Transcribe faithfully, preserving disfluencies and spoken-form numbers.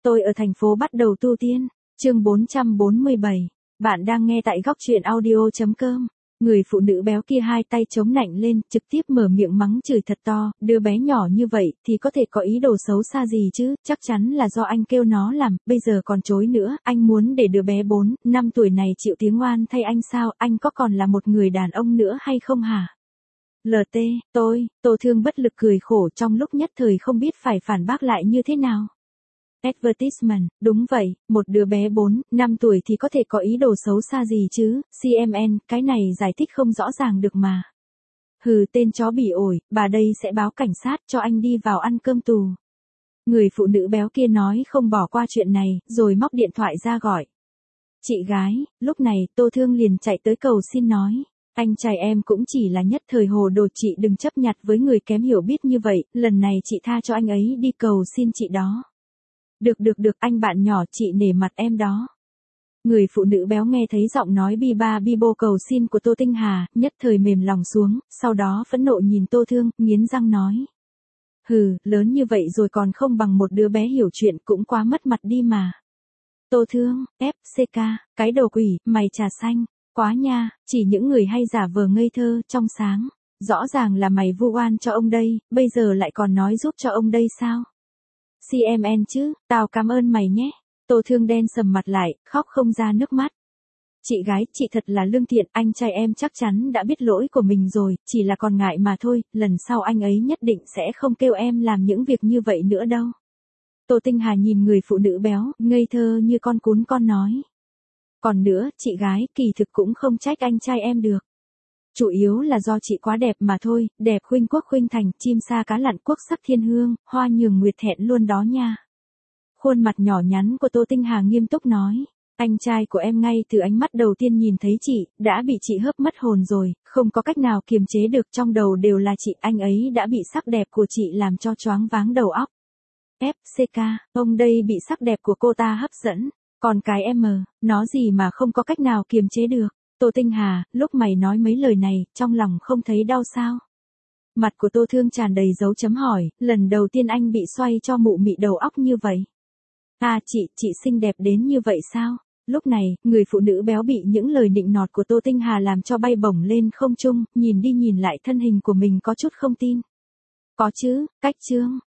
Tôi ở thành phố bắt đầu tu tiên. Chương bốn trăm bốn mươi bảy. Bạn đang nghe tại góc truyện audio.com. Người phụ nữ béo kia hai tay chống nạnh lên, trực tiếp mở miệng mắng chửi thật to, đứa bé nhỏ như vậy thì có thể có ý đồ xấu xa gì chứ, chắc chắn là do anh kêu nó làm, bây giờ còn chối nữa, anh muốn để đứa bé bốn, năm tuổi này chịu tiếng oan thay anh sao, anh có còn là một người đàn ông nữa hay không hả? lờ tê, tôi, Tô Thương bất lực cười khổ trong lúc nhất thời không biết phải phản bác lại như thế nào. Advertisement, đúng vậy, một đứa bé bốn, năm tuổi thì có thể có ý đồ xấu xa gì chứ, xê em en, cái này giải thích không rõ ràng được mà. Hừ, tên chó bỉ ổi, bà đây sẽ báo cảnh sát cho anh đi vào ăn cơm tù. Người phụ nữ béo kia nói không bỏ qua chuyện này, rồi móc điện thoại ra gọi. Chị gái, lúc này Tô Thương liền chạy tới cầu xin nói. Anh trai em cũng chỉ là nhất thời hồ đồ, chị đừng chấp nhặt với người kém hiểu biết như vậy, lần này chị tha cho anh ấy đi, cầu xin chị đó. Được được được anh bạn nhỏ, chị nể mặt em đó. Người phụ nữ béo nghe thấy giọng nói bi ba bi bô cầu xin của Tô Tinh Hà, nhất thời mềm lòng xuống, sau đó phẫn nộ nhìn Tô Thương, nghiến răng nói. Hừ, lớn như vậy rồi còn không bằng một đứa bé hiểu chuyện, cũng quá mất mặt đi mà. Tô Thương, ép xê ca, cái đồ quỷ, mày trà xanh, quá nha, chỉ những người hay giả vờ ngây thơ, trong sáng. Rõ ràng là mày vu oan cho ông đây, bây giờ lại còn nói giúp cho ông đây sao? xê em en chứ, tao cảm ơn mày nhé. Tô Thương đen sầm mặt lại, khóc không ra nước mắt. Chị gái, chị thật là lương thiện, anh trai em chắc chắn đã biết lỗi của mình rồi, chỉ là còn ngại mà thôi, lần sau anh ấy nhất định sẽ không kêu em làm những việc như vậy nữa đâu. Tô Tinh Hà nhìn người phụ nữ béo, ngây thơ như con cún con nói. Còn nữa, chị gái, kỳ thực cũng không trách anh trai em được. Chủ yếu là do chị quá đẹp mà thôi, đẹp khuynh quốc khuynh thành, chim sa cá lặn quốc sắc thiên hương, hoa nhường nguyệt thẹn luôn đó nha. Khuôn mặt nhỏ nhắn của Tô Tinh Hà nghiêm túc nói, anh trai của em ngay từ ánh mắt đầu tiên nhìn thấy chị, đã bị chị hớp mất hồn rồi, không có cách nào kiềm chế được, trong đầu đều là chị, anh ấy đã bị sắc đẹp của chị làm cho choáng váng đầu óc. ép xê ca, ông đây bị sắc đẹp của cô ta hấp dẫn, còn cái em, nó gì mà không có cách nào kiềm chế được. Tô Tinh Hà, lúc mày nói mấy lời này, trong lòng không thấy đau sao? Mặt của Tô Thương tràn đầy dấu chấm hỏi, lần đầu tiên anh bị xoay cho mụ mị đầu óc như vậy. À chị, chị xinh đẹp đến như vậy sao? Lúc này, người phụ nữ béo bị những lời nịnh nọt của Tô Tinh Hà làm cho bay bổng lên không trung, nhìn đi nhìn lại thân hình của mình có chút không tin. Có chứ, cách trương,